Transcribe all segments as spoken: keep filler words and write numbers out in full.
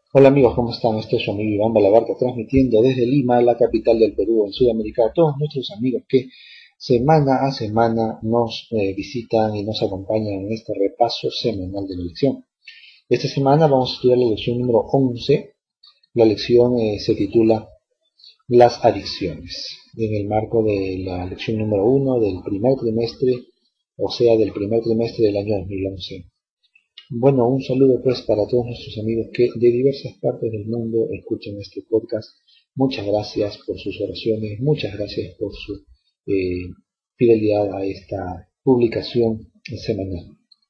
Hola amigos, ¿cómo están? Este es su amigo Iván Balabarca transmitiendo desde Lima, la capital del Perú, en Sudamérica, a todos nuestros amigos que semana a semana nos eh, visitan y nos acompañan en este repaso semanal de la lección. Esta semana vamos a estudiar la lección número once. La lección eh, se titula Las adicciones, en el marco de la lección número uno del primer trimestre, o sea, del primer trimestre del año dos mil once. Bueno, un saludo pues para todos nuestros amigos que de diversas partes del mundo escuchan este podcast. Muchas gracias por sus oraciones, muchas gracias por su eh, fidelidad a esta publicación semanal.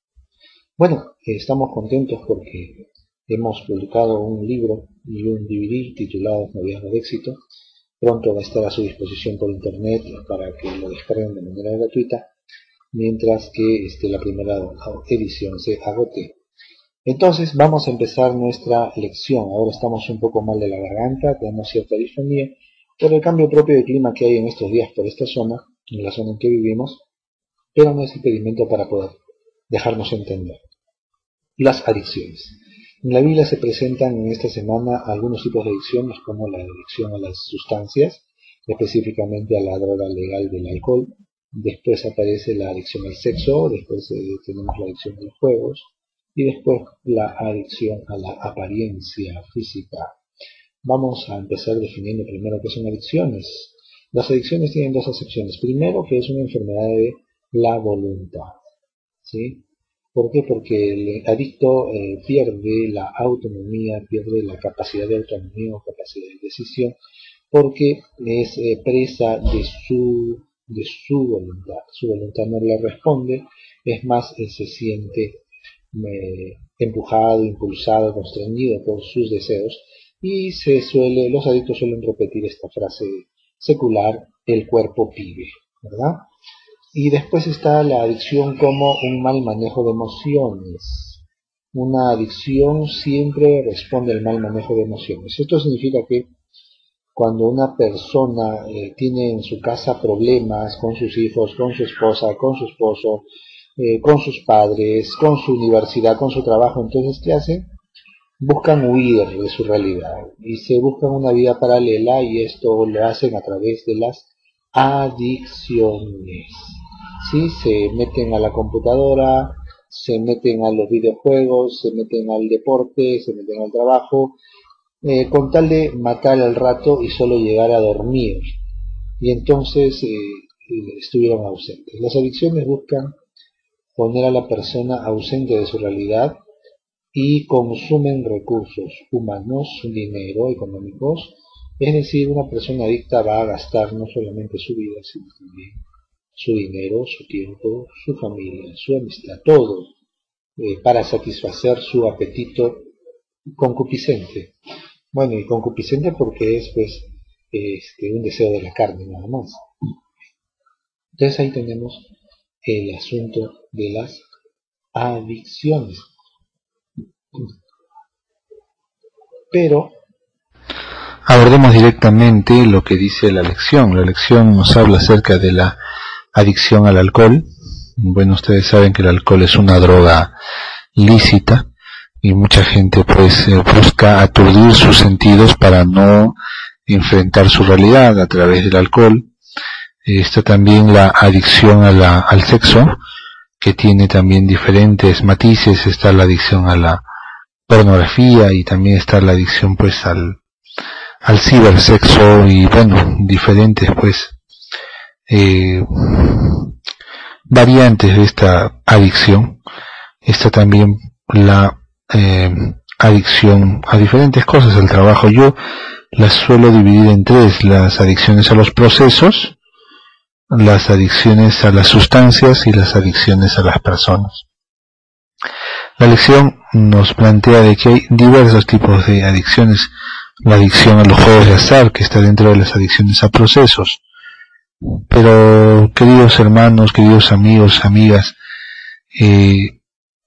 Bueno, eh, estamos contentos porque hemos publicado un libro y un D V D titulado Noviazgo de Éxito. Pronto va a estar a su disposición por internet para que lo descarguen de manera gratuita, mientras que este, la primera edición se agote. Entonces vamos a empezar nuestra lección. Ahora estamos un poco mal de la garganta, tenemos cierta disfonía por el cambio propio de clima que hay en estos días por esta zona, en la zona en que vivimos, pero no es impedimento para poder dejarnos entender. Las adicciones. En la Biblia se presentan en esta semana algunos tipos de adicciones, como la adicción a las sustancias, específicamente a la droga legal del alcohol. Después aparece la adicción al sexo, después eh, tenemos la adicción a los juegos, y después la adicción a la apariencia física. Vamos a empezar definiendo primero qué son adicciones. Las adicciones tienen dos acepciones. Primero, que es una enfermedad de la voluntad, ¿sí? ¿Por qué? Porque el adicto eh, pierde la autonomía, pierde la capacidad de autonomía o capacidad de decisión, porque es eh, presa de su, de su voluntad. Su voluntad no le responde, es más, eh, se siente eh, empujado, impulsado, constreñido por sus deseos, y se suele, los adictos suelen repetir esta frase secular: el cuerpo pide, ¿verdad? Y después está la adicción como un mal manejo de emociones. Una adicción siempre responde al mal manejo de emociones. Esto significa que cuando una persona eh, tiene en su casa problemas con sus hijos, con su esposa, con su esposo, eh, con sus padres, con su universidad, con su trabajo, entonces ¿qué hacen? Buscan huir de su realidad y se buscan una vida paralela, y esto lo hacen a través de las adicciones. ¿Sí? Se meten a la computadora, se meten a los videojuegos, se meten al deporte, se meten al trabajo, eh, con tal de matar el rato y solo llegar a dormir. Y entonces eh, estuvieron ausentes. Las adicciones buscan poner a la persona ausente de su realidad y consumen recursos humanos, dinero, económicos. Es decir, una persona adicta va a gastar no solamente su vida, sino también su dinero, su tiempo, su familia, su amistad, todo, eh, para satisfacer su apetito concupiscente. Bueno, y concupiscente porque es pues este, un deseo de la carne nada más. Entonces ahí tenemos el asunto de las adicciones. Pero abordemos directamente lo que dice la lección. La lección nos habla acerca de la adicción al alcohol. Bueno, ustedes saben que el alcohol es una droga lícita y mucha gente pues eh, busca aturdir sus sentidos para no enfrentar su realidad a través del alcohol. Está también la adicción a la, al sexo, que tiene también diferentes matices. Está la adicción a la pornografía y también está la adicción pues al, al cibersexo, y bueno, diferentes pues eh, variantes de esta adicción. Está también la eh, adicción a diferentes cosas, al trabajo. Yo las suelo dividir en tres: las adicciones a los procesos, las adicciones a las sustancias y las adicciones a las personas. La lección nos plantea de que hay diversos tipos de adicciones. La adicción a los juegos de azar, que está dentro de las adicciones a procesos. Pero, queridos hermanos, queridos amigos, amigas, eh,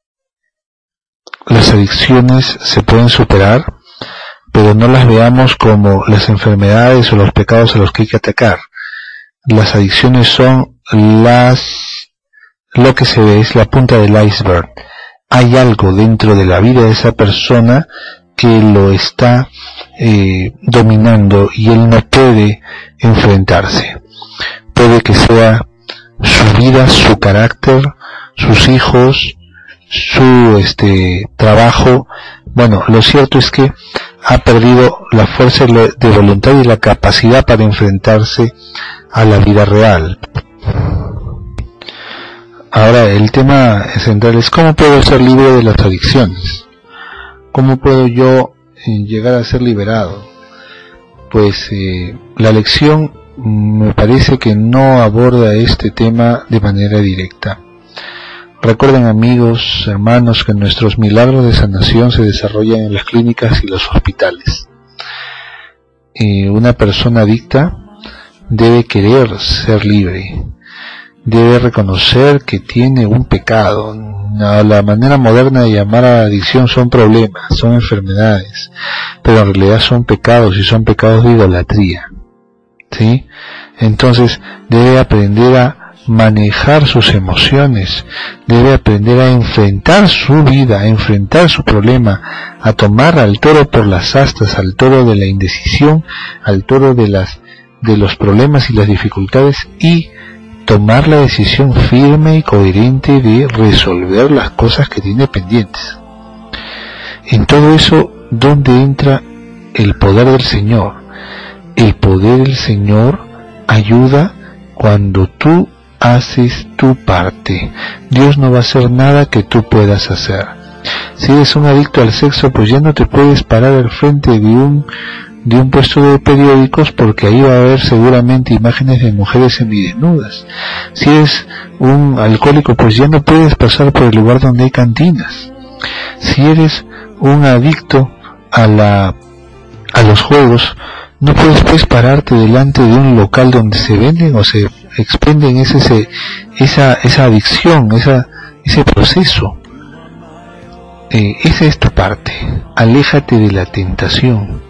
las adicciones se pueden superar, pero no las veamos como las enfermedades o los pecados a los que hay que atacar. Las adicciones son las, lo que se ve es la punta del iceberg. Hay algo dentro de la vida de esa persona que lo está eh, dominando y él no puede enfrentarse. Puede que sea su vida, su carácter, sus hijos, su este trabajo. Bueno, lo cierto es que ha perdido la fuerza de voluntad y la capacidad para enfrentarse a la vida real. Ahora, el tema central es cómo puedo ser libre de las adicciones. ¿Cómo puedo yo eh, llegar a ser liberado? Pues eh, la lección me parece que no aborda este tema de manera directa. Recuerden, amigos, hermanos, que nuestros milagros de sanación se desarrollan en las clínicas y los hospitales. Eh, una persona adicta debe querer ser libre, debe reconocer que tiene un pecado. La manera moderna de llamar a la adicción son problemas, son enfermedades, pero en realidad son pecados y son pecados de idolatría, ¿sí? Entonces debe aprender a manejar sus emociones, debe aprender a enfrentar su vida, a enfrentar su problema, a tomar al toro por las astas, al toro de la indecisión, al toro de las de los problemas y las dificultades, y tomar la decisión firme y coherente de resolver las cosas que tiene pendientes. En todo eso, ¿dónde entra el poder del Señor? El poder del Señor ayuda cuando tú haces tu parte. Dios no va a hacer nada que tú puedas hacer. Si eres un adicto al sexo, pues ya no te puedes parar al frente de un de un puesto de periódicos, porque ahí va a haber seguramente imágenes de mujeres semidesnudas. Si eres un alcohólico, pues ya no puedes pasar por el lugar donde hay cantinas. Si eres un adicto a la a los juegos, no puedes pues pararte delante de un local donde se venden o se expenden ese, ese esa esa adicción, esa ese proceso. Eh, esa es tu parte. Aléjate de la tentación.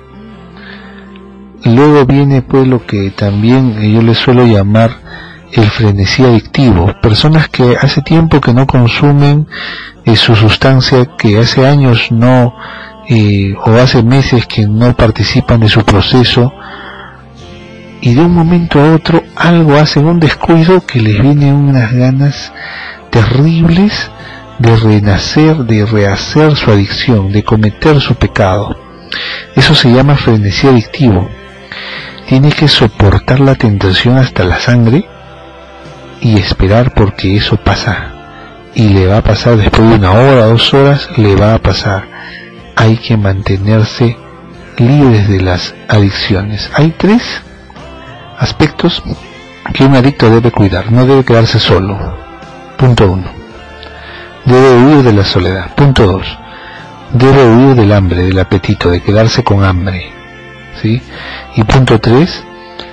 Luego viene pues lo que también yo le suelo llamar el frenesí adictivo. Personas que hace tiempo que no consumen eh, su sustancia, que hace años no, eh, o hace meses que no participan de su proceso, y de un momento a otro algo hacen, un descuido, que les vienen unas ganas terribles de renacer, de rehacer su adicción, de cometer su pecado. Eso se llama frenesí adictivo. Tiene que soportar la tentación hasta la sangre y esperar, porque eso pasa, y le va a pasar después de una hora, dos horas, le va a pasar. Hay que mantenerse libres de las adicciones. Hay tres aspectos que un adicto debe cuidar. No debe quedarse solo. Punto uno. Debe huir de la soledad. Punto dos. Debe huir del hambre, del apetito, de quedarse con hambre. ¿Sí? Y punto tres,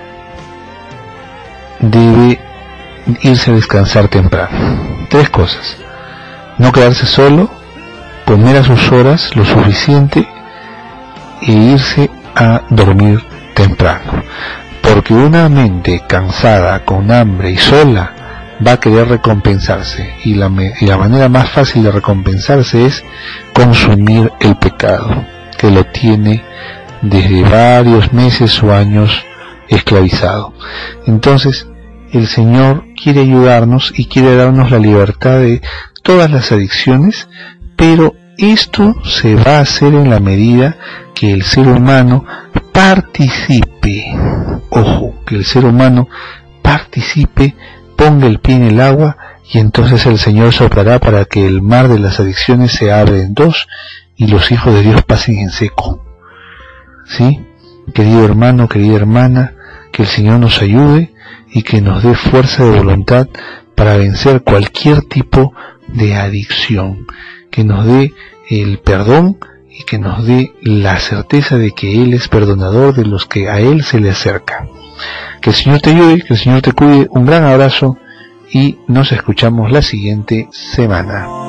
debe irse a descansar temprano. Tres cosas: no quedarse solo, comer a sus horas lo suficiente e irse a dormir temprano. Porque una mente cansada, con hambre y sola, va a querer recompensarse, y la, me, y la manera más fácil de recompensarse es consumir el pecado, que lo tiene desde varios meses o años esclavizado. Entonces el Señor quiere ayudarnos y quiere darnos la libertad de todas las adicciones, pero esto se va a hacer en la medida que el ser humano participe. Ojo, que el ser humano participe, ponga el pie en el agua, y entonces el Señor soplará para que el mar de las adicciones se abra en dos y los hijos de Dios pasen en seco. ¿Sí? Querido hermano, querida hermana, que el Señor nos ayude y que nos dé fuerza de voluntad para vencer cualquier tipo de adicción, que nos dé el perdón y que nos dé la certeza de que Él es perdonador de los que a Él se le acercan. Que el Señor te ayude, que el Señor te cuide. Un gran abrazo y nos escuchamos la siguiente semana.